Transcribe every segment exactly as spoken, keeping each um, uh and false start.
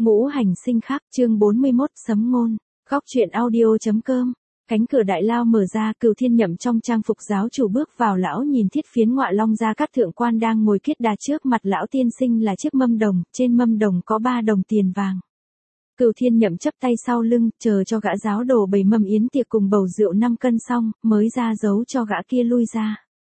Ngũ hành sinh khắc, chương bốn mươi mốt, sấm ngôn. Góc truyện audio.com. Cánh cửa đại lao mở ra, Cửu Thiên Nhậm trong trang phục giáo chủ bước vào. Lão nhìn Thiết Phiến Ngọa Long Gia Cát thượng quan đang ngồi kiết đà trước mặt lão tiên sinh là chiếc mâm đồng, trên mâm đồng có ba đồng tiền vàng. Cửu Thiên Nhậm chắp tay sau lưng, chờ cho gã giáo đồ bày mâm yến tiệc cùng bầu rượu năm cân xong, mới ra dấu cho gã kia lui ra.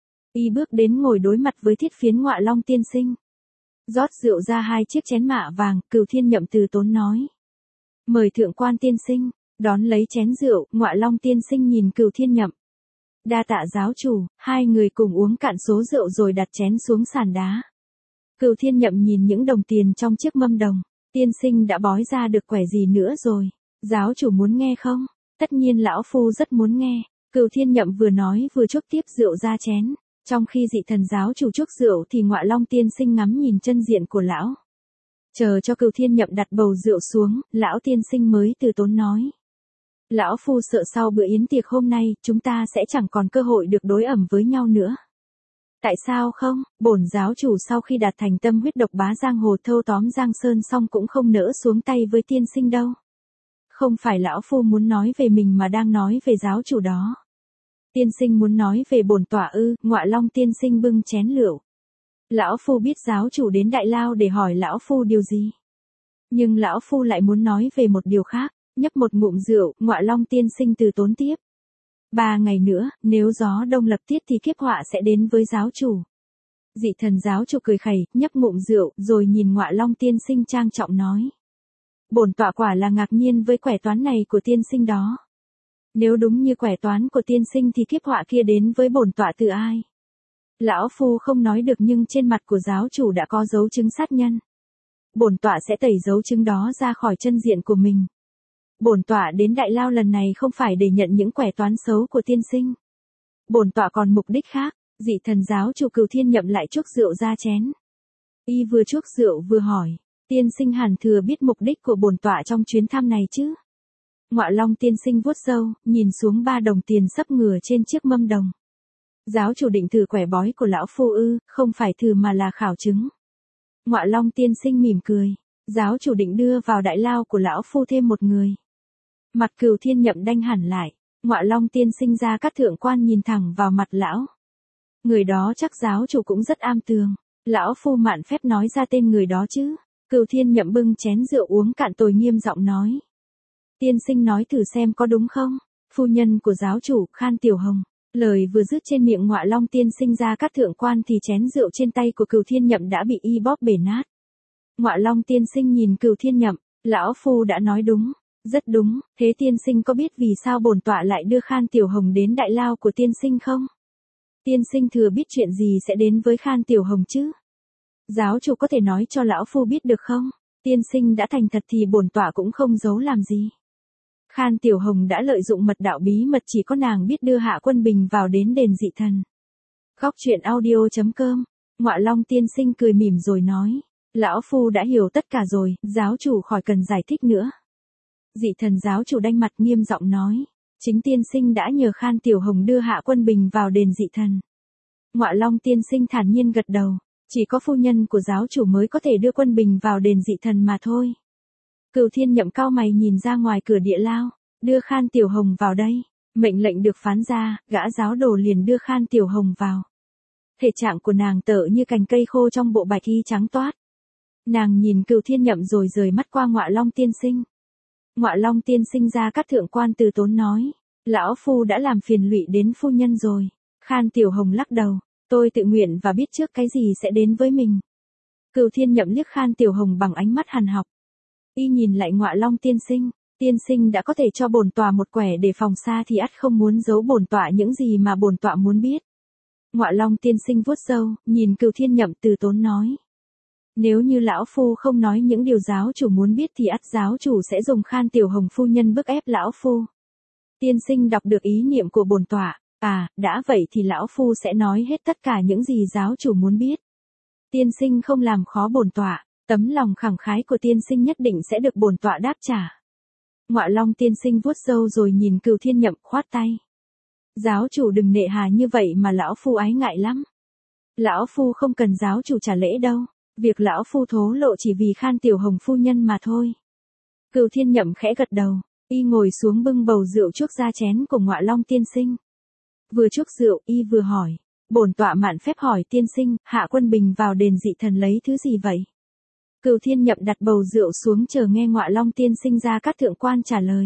Y bước đến ngồi đối mặt với Thiết Phiến Ngọa Long tiên sinh. Rót rượu ra hai chiếc chén mạ vàng, Cửu Thiên Nhậm từ tốn nói: "Mời thượng quan tiên sinh." Đón lấy chén rượu, Ngọa Long tiên sinh nhìn Cửu Thiên Nhậm. "Đa tạ giáo chủ." Hai người cùng uống cạn số rượu rồi đặt chén xuống sàn đá. Cửu Thiên Nhậm nhìn những đồng tiền trong chiếc mâm đồng. "Tiên sinh đã bói ra được quẻ gì nữa rồi? Giáo chủ muốn nghe không?" "Tất nhiên lão phu rất muốn nghe." Cửu Thiên Nhậm vừa nói vừa chuốc tiếp rượu ra chén. Trong khi Dị Thần giáo chủ chuốc rượu thì Ngọa Long tiên sinh ngắm nhìn chân diện của lão. Chờ cho Cửu Thiên Nhậm đặt bầu rượu xuống, lão tiên sinh mới từ tốn nói: "Lão phu sợ sau bữa yến tiệc hôm nay, chúng ta sẽ chẳng còn cơ hội được đối ẩm với nhau nữa." "Tại sao không? Bổn giáo chủ sau khi đạt thành tâm huyết độc bá giang hồ thâu tóm Giang Sơn xong cũng không nỡ xuống tay với tiên sinh đâu." "Không phải lão phu muốn nói về mình mà đang nói về giáo chủ đó." "Tiên sinh muốn nói về bổn tọa ư?" Ngọa Long tiên sinh bưng chén rượu. "Lão phu biết giáo chủ đến đại lao để hỏi lão phu điều gì. Nhưng lão phu lại muốn nói về một điều khác." Nhấp một ngụm rượu, Ngọa Long tiên sinh từ tốn tiếp: "Ba ngày nữa, nếu gió đông lập tiết thì kiếp họa sẽ đến với giáo chủ." Dị Thần giáo chủ cười khẩy, nhấp ngụm rượu, rồi nhìn Ngọa Long tiên sinh trang trọng nói: "Bổn tọa quả là ngạc nhiên với quẻ toán này của tiên sinh đó. Nếu đúng như quẻ toán của tiên sinh thì kiếp họa kia đến với bổn tọa từ ai? Lão phu không nói được, nhưng trên mặt của giáo chủ đã có dấu chứng sát nhân. Bổn tọa sẽ tẩy dấu chứng đó ra khỏi chân diện của mình. Bổn tọa đến đại lao lần này không phải để nhận những quẻ toán xấu của tiên sinh. Bổn tọa còn mục đích khác." Dị Thần giáo chủ Cửu Thiên Nhậm lại chuốc rượu ra chén. Y vừa chuốc rượu vừa hỏi: "Tiên sinh hẳn thừa biết mục đích của bổn tọa trong chuyến thăm này chứ?" Ngọa Long tiên sinh vuốt râu, nhìn xuống ba đồng tiền sấp ngửa trên chiếc mâm đồng. "Giáo chủ định thử quẻ bói của lão phu ư?" "Không phải thử mà là khảo chứng." Ngọa Long tiên sinh mỉm cười: "Giáo chủ định đưa vào đại lao của lão phu thêm một người." Mặt Cửu Thiên Nhậm đanh hẳn lại. Ngọa Long tiên sinh ra Cát thượng quan nhìn thẳng vào mặt lão. "Người đó chắc giáo chủ cũng rất am tường. Lão phu mạn phép nói ra tên người đó chứ." Cửu Thiên Nhậm bưng chén rượu uống cạn tồi nghiêm giọng nói: "Tiên sinh nói thử xem có đúng không? Phu nhân của giáo chủ, Khan Tiểu Hồng." Lời vừa dứt trên miệng Ngọa Long tiên sinh ra Cát thượng quan thì chén rượu trên tay của Cửu Thiên Nhậm đã bị y bóp bể nát. Ngọa Long tiên sinh nhìn Cửu Thiên Nhậm: "Lão phu đã nói đúng." "Rất đúng, thế tiên sinh có biết vì sao bổn tọa lại đưa Khan Tiểu Hồng đến đại lao của tiên sinh không? Tiên sinh thừa biết chuyện gì sẽ đến với Khan Tiểu Hồng chứ? Giáo chủ có thể nói cho lão phu biết được không? Tiên sinh đã thành thật thì bổn tọa cũng không giấu làm gì." Khan Tiểu Hồng đã lợi dụng mật đạo bí mật chỉ có nàng biết đưa Hạ Quân Bình vào đến đền Dị Thần. Góc truyện audio.com. Ngọa Long tiên sinh cười mỉm rồi nói: "Lão phu đã hiểu tất cả rồi, giáo chủ khỏi cần giải thích nữa." Dị Thần giáo chủ đanh mặt nghiêm giọng nói: "Chính tiên sinh đã nhờ Khan Tiểu Hồng đưa Hạ Quân Bình vào đền Dị Thần." Ngọa Long tiên sinh thản nhiên gật đầu: "Chỉ có phu nhân của giáo chủ mới có thể đưa Quân Bình vào đền Dị Thần mà thôi." Cửu Thiên Nhậm cau mày nhìn ra ngoài cửa địa lao. "Đưa Khan Tiểu Hồng vào đây." Mệnh lệnh được phán ra, gã giáo đồ liền đưa Khan Tiểu Hồng vào. Thể trạng của nàng tợ như cành cây khô trong bộ bạch y trắng toát. Nàng nhìn Cửu Thiên Nhậm rồi rời mắt qua Ngọa Long tiên sinh. Ngọa Long tiên sinh ra Cát thượng quan từ tốn nói: "Lão phu đã làm phiền lụy đến phu nhân rồi." Khan Tiểu Hồng lắc đầu: "Tôi tự nguyện và biết trước cái gì sẽ đến với mình." Cửu Thiên Nhậm liếc Khan Tiểu Hồng bằng ánh mắt hằn học. Y nhìn lại Ngọa Long tiên sinh: "Tiên sinh đã có thể cho bổn tọa một quẻ để phòng xa thì ắt không muốn giấu bổn tọa những gì mà bổn tọa muốn biết." Ngọa Long tiên sinh vuốt râu, nhìn Cửu Thiên Nhậm từ tốn nói: "Nếu như lão phu không nói những điều giáo chủ muốn biết thì ắt giáo chủ sẽ dùng Khan Tiểu Hồng phu nhân bức ép lão phu." Tiên sinh đọc được ý niệm của bổn tọa. "À, đã vậy thì lão phu sẽ nói hết tất cả những gì giáo chủ muốn biết. Tiên sinh không làm khó bổn tọa, tấm lòng khẳng khái của tiên sinh nhất định sẽ được bổn tọa đáp trả." Ngọa Long tiên sinh vuốt râu rồi nhìn Cửu Thiên Nhậm khoát tay: "Giáo chủ đừng nệ hà như vậy mà lão phu ái ngại lắm. Lão phu không cần giáo chủ trả lễ đâu." Việc lão phu thố lộ chỉ vì Khan Tiểu Hồng phu nhân mà thôi. Cửu Thiên Nhậm khẽ gật đầu, y ngồi xuống bưng bầu rượu chuốc ra chén của Ngọa Long tiên sinh. Vừa chuốc rượu, y vừa hỏi, bổn tọa mạn phép hỏi tiên sinh, Hạ Quân Bình vào đền dị thần lấy thứ gì vậy? Cửu Thiên Nhậm đặt bầu rượu xuống chờ nghe Ngọa Long tiên sinh Gia Cát Thượng Quan trả lời.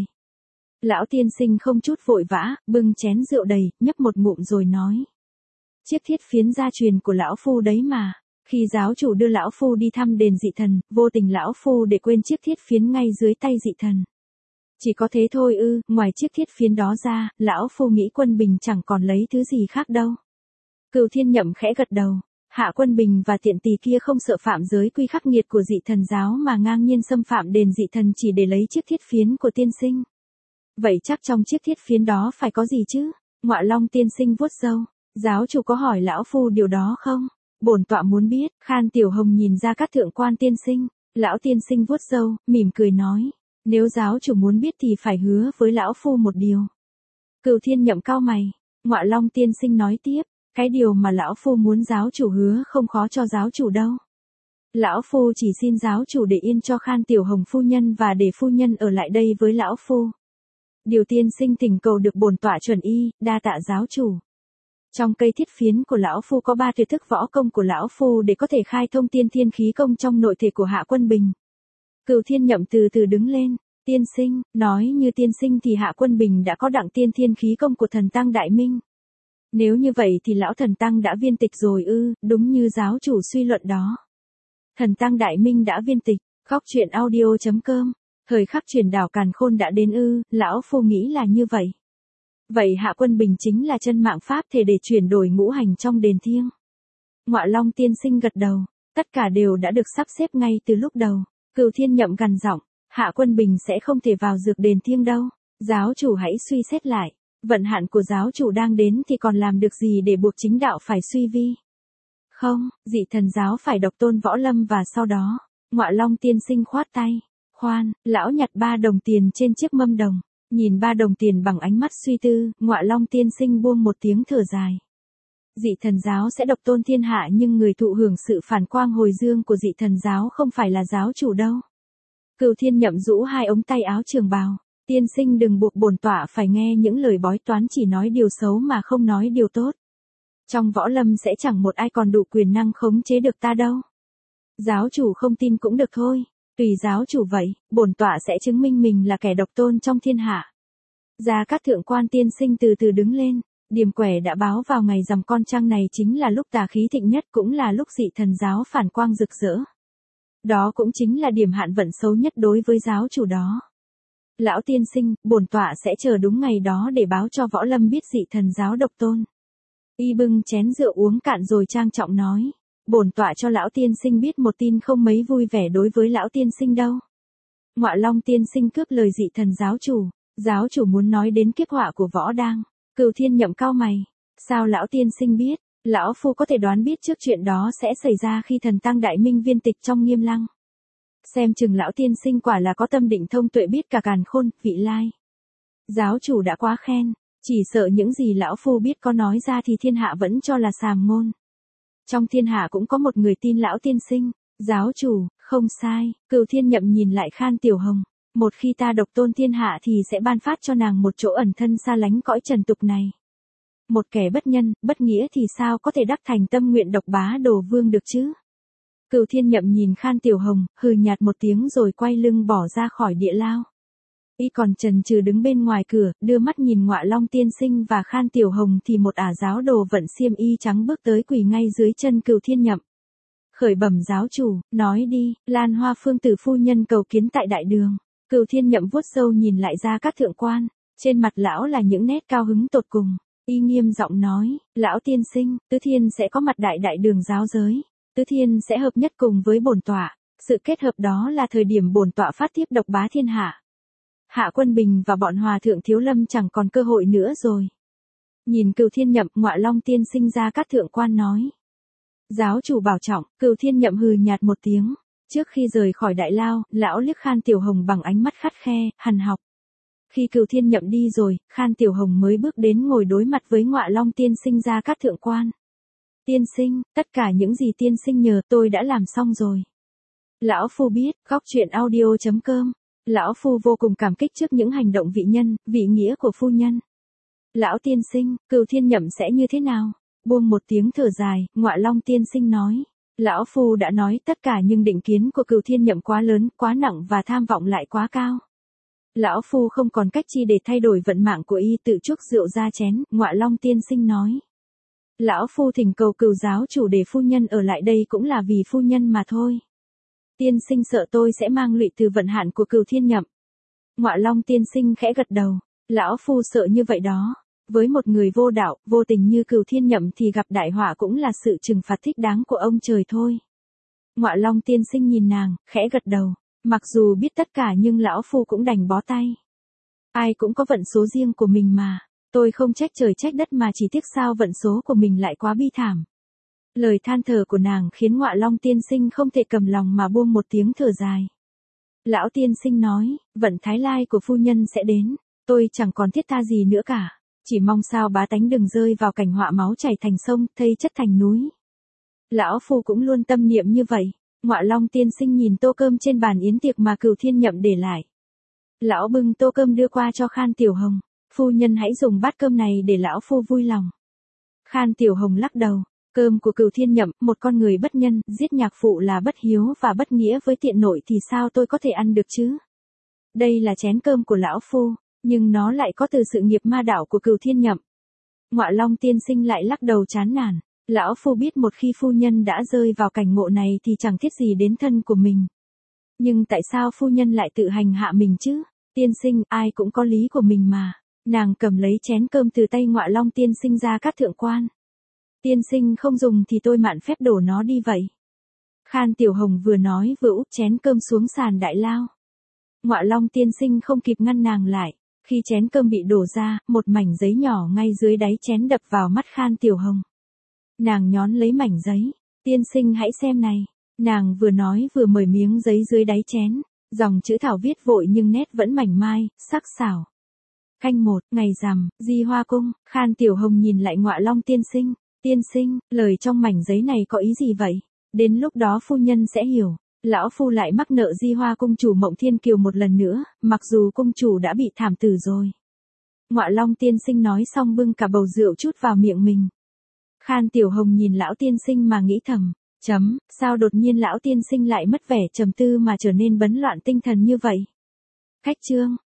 Lão tiên sinh không chút vội vã, bưng chén rượu đầy, nhấp một ngụm rồi nói. Chiếc thiết phiến gia truyền của lão phu đấy mà. Khi giáo chủ đưa lão phu đi thăm đền dị thần, vô tình lão phu để quên chiếc thiết phiến ngay dưới tay dị thần. Chỉ có thế thôi ư, ngoài chiếc thiết phiến đó ra, lão phu nghĩ Quân Bình chẳng còn lấy thứ gì khác đâu. Cửu Thiên Nhậm khẽ gật đầu, Hạ Quân Bình và tiện tỳ kia không sợ phạm giới quy khắc nghiệt của dị thần giáo mà ngang nhiên xâm phạm đền dị thần chỉ để lấy chiếc thiết phiến của tiên sinh. Vậy chắc trong chiếc thiết phiến đó phải có gì chứ? Ngọa Long tiên sinh vuốt râu, giáo chủ có hỏi lão phu điều đó không? Bổn tọa muốn biết. Khan Tiểu Hồng nhìn Gia Cát Thượng Quan tiên sinh, lão tiên sinh vuốt râu, mỉm cười nói, nếu giáo chủ muốn biết thì phải hứa với lão phu một điều. Cửu Thiên Nhậm cau mày, Ngọa Long tiên sinh nói tiếp, cái điều mà lão phu muốn giáo chủ hứa không khó cho giáo chủ đâu. Lão phu chỉ xin giáo chủ để yên cho Khan Tiểu Hồng phu nhân và để phu nhân ở lại đây với lão phu. Điều tiên sinh thỉnh cầu được bổn tọa chuẩn y, đa tạ giáo chủ. Trong cây thiết phiến của lão phu có ba tuyệt thức võ công của lão phu để có thể khai thông tiên thiên khí công trong nội thể của Hạ Quân Bình. Cửu Thiên Nhậm từ từ đứng lên, tiên sinh, nói như tiên sinh thì Hạ Quân Bình đã có đặng tiên thiên khí công của thần tăng Đại Minh. Nếu như vậy thì lão thần tăng đã viên tịch rồi ư, đúng như giáo chủ suy luận đó. Thần tăng Đại Minh đã viên tịch, khóc chuyện audio chấm com, thời khắc chuyển đảo càn khôn đã đến ư, lão phu nghĩ là như vậy. Vậy Hạ Quân Bình chính là chân mạng pháp thể để chuyển đổi ngũ hành trong đền thiêng. Ngọa Long tiên sinh gật đầu, tất cả đều đã được sắp xếp ngay từ lúc đầu. Cửu Thiên Nhậm gằn giọng, Hạ Quân Bình sẽ không thể vào dược đền thiêng đâu. Giáo chủ hãy suy xét lại, vận hạn của giáo chủ đang đến thì còn làm được gì để buộc chính đạo phải suy vi. Không, dị thần giáo phải độc tôn võ lâm và sau đó, Ngọa Long tiên sinh khoát tay. Khoan, lão nhặt ba đồng tiền trên chiếc mâm đồng. Nhìn ba đồng tiền bằng ánh mắt suy tư, Ngọa Long tiên sinh buông một tiếng thở dài. Dị thần giáo sẽ độc tôn thiên hạ nhưng người thụ hưởng sự phản quang hồi dương của dị thần giáo không phải là giáo chủ đâu. Cửu Thiên Nhậm rũ hai ống tay áo trường bào. Tiên sinh đừng buộc bổn tọa phải nghe những lời bói toán chỉ nói điều xấu mà không nói điều tốt. Trong võ lâm sẽ chẳng một ai còn đủ quyền năng khống chế được ta đâu. Giáo chủ không tin cũng được thôi. Tùy giáo chủ vậy, bổn tọa sẽ chứng minh mình là kẻ độc tôn trong thiên hạ. Gia Cát Thượng Quan tiên sinh từ từ đứng lên, điềm quẻ đã báo vào ngày rằm con trăng này chính là lúc tà khí thịnh nhất cũng là lúc dị thần giáo phản quang rực rỡ. Đó cũng chính là điểm hạn vận xấu nhất đối với giáo chủ đó. Lão tiên sinh, bổn tọa sẽ chờ đúng ngày đó để báo cho võ lâm biết dị thần giáo độc tôn. Y bưng chén rượu uống cạn rồi trang trọng nói. Bổn tọa cho lão tiên sinh biết một tin không mấy vui vẻ đối với lão tiên sinh đâu. Ngọa Long tiên sinh cướp lời dị thần giáo chủ. Giáo chủ muốn nói đến kiếp họa của võ đang. Cửu Thiên Nhậm cau mày. Sao lão tiên sinh biết? Lão phu có thể đoán biết trước chuyện đó sẽ xảy ra khi thần tăng Đại Minh viên tịch trong Nghiêm Lăng. Xem chừng lão tiên sinh quả là có tâm định thông tuệ biết cả càn khôn, vị lai. Giáo chủ đã quá khen. Chỉ sợ những gì lão phu biết có nói ra thì thiên hạ vẫn cho là sàm ngôn. Trong thiên hạ cũng có một người tin lão tiên sinh. Giáo chủ, không sai. Cửu Thiên Nhậm nhìn lại Khan Tiểu Hồng. Một khi ta độc tôn thiên hạ thì sẽ ban phát cho nàng một chỗ ẩn thân xa lánh cõi trần tục này. Một kẻ bất nhân, bất nghĩa thì sao có thể đắc thành tâm nguyện độc bá đồ vương được chứ? Cửu Thiên Nhậm nhìn Khan Tiểu Hồng, hừ nhạt một tiếng rồi quay lưng bỏ ra khỏi địa lao. Y còn chần chừ đứng bên ngoài cửa, đưa mắt nhìn Ngọa Long tiên sinh và Khan Tiểu Hồng thì một ả giáo đồ vận xiêm y trắng bước tới quỳ ngay dưới chân Cửu Thiên Nhậm. Khởi bẩm giáo chủ, nói đi, Lan Hoa Phương tử phu nhân cầu kiến tại đại đường. Cửu Thiên Nhậm vuốt râu nhìn lại Gia Cát Thượng Quan, trên mặt lão là những nét cao hứng tột cùng. Y nghiêm giọng nói, lão tiên sinh, Tứ Thiên sẽ có mặt đại đại đường giáo giới. Tứ Thiên sẽ hợp nhất cùng với bổn tọa. Sự kết hợp đó là thời điểm bổn tọa phát tiếp độc bá thiên hạ. Hạ Quân Bình và bọn hòa thượng Thiếu Lâm chẳng còn cơ hội nữa rồi. Nhìn Cửu Thiên Nhậm, Ngọa Long tiên sinh Gia Cát Thượng Quan nói. Giáo chủ bảo trọng. Cửu Thiên Nhậm hừ nhạt một tiếng. Trước khi rời khỏi đại lao, lão liếc Khan Tiểu Hồng bằng ánh mắt khắt khe, hằn học. Khi Cửu Thiên Nhậm đi rồi, Khan Tiểu Hồng mới bước đến ngồi đối mặt với Ngọa Long tiên sinh Gia Cát Thượng Quan. Tiên sinh, tất cả những gì tiên sinh nhờ tôi đã làm xong rồi. Lão phu biết, góc truyện audio chấm com. Lão phu vô cùng cảm kích trước những hành động vị nhân, vị nghĩa của phu nhân. Lão tiên sinh, Cửu Thiên Nhậm sẽ như thế nào? Buông một tiếng thở dài, Ngọa Long tiên sinh nói. Lão phu đã nói tất cả nhưng định kiến của Cửu Thiên Nhậm quá lớn, quá nặng và tham vọng lại quá cao. Lão phu không còn cách chi để thay đổi vận mạng của y, tự chuốc rượu ra chén, Ngọa Long tiên sinh nói. Lão phu thỉnh cầu Cửu giáo chủ để phu nhân ở lại đây cũng là vì phu nhân mà thôi. Tiên sinh sợ tôi sẽ mang lụy từ vận hạn của Cửu Thiên Nhậm. Ngọa Long tiên sinh khẽ gật đầu. Lão phu sợ như vậy đó. Với một người vô đạo, vô tình như Cửu Thiên Nhậm thì gặp đại họa cũng là sự trừng phạt thích đáng của ông trời thôi. Ngọa Long tiên sinh nhìn nàng, khẽ gật đầu. Mặc dù biết tất cả nhưng lão phu cũng đành bó tay. Ai cũng có vận số riêng của mình mà. Tôi không trách trời trách đất mà chỉ tiếc sao vận số của mình lại quá bi thảm. Lời than thở của nàng khiến Ngọa Long tiên sinh không thể cầm lòng mà buông một tiếng thở dài. Lão tiên sinh nói, vận thái lai của phu nhân sẽ đến. Tôi chẳng còn thiết tha gì nữa cả. Chỉ mong sao bá tánh đừng rơi vào cảnh họa máu chảy thành sông, thây chất thành núi. Lão phu cũng luôn tâm niệm như vậy. Ngọa Long tiên sinh nhìn tô cơm trên bàn yến tiệc mà Cửu Thiên Nhậm để lại. Lão bưng tô cơm đưa qua cho Khan Tiểu Hồng. Phu nhân hãy dùng bát cơm này để lão phu vui lòng. Khan Tiểu Hồng lắc đầu. Cơm của Cửu Thiên Nhậm, một con người bất nhân, giết nhạc phụ là bất hiếu và bất nghĩa với tiện nội thì sao tôi có thể ăn được chứ? Đây là chén cơm của lão phu, nhưng nó lại có từ sự nghiệp ma đạo của Cửu Thiên Nhậm. Ngọa Long tiên sinh lại lắc đầu chán nản. Lão phu biết một khi phu nhân đã rơi vào cảnh ngộ này thì chẳng thiết gì đến thân của mình. Nhưng tại sao phu nhân lại tự hành hạ mình chứ? Tiên sinh, ai cũng có lý của mình mà. Nàng cầm lấy chén cơm từ tay Ngọa Long tiên sinh ra các thượng quan. Tiên sinh không dùng thì tôi mạn phép đổ nó đi vậy. Khan Tiểu Hồng vừa nói vừa úp chén cơm xuống sàn đại lao. Ngọa Long tiên sinh không kịp ngăn nàng lại. Khi chén cơm bị đổ ra, một mảnh giấy nhỏ ngay dưới đáy chén đập vào mắt Khan Tiểu Hồng. Nàng nhón lấy mảnh giấy. Tiên sinh hãy xem này. Nàng vừa nói vừa mời miếng giấy dưới đáy chén. Dòng chữ thảo viết vội nhưng nét vẫn mảnh mai, sắc sảo. Canh một, ngày rằm, Di Hoa Cung. Khan Tiểu Hồng nhìn lại Ngọa Long tiên sinh. Tiên sinh, lời trong mảnh giấy này có ý gì vậy? Đến lúc đó phu nhân sẽ hiểu. Lão phu lại mắc nợ Di Hoa cung chủ Mộng Thiên Kiều một lần nữa, mặc dù cung chủ đã bị thảm tử rồi. Ngọa Long tiên sinh nói xong bưng cả bầu rượu chút vào miệng mình. Khan Tiểu Hồng nhìn lão tiên sinh mà nghĩ thầm, chấm, sao đột nhiên lão tiên sinh lại mất vẻ trầm tư mà trở nên bấn loạn tinh thần như vậy? Cách chương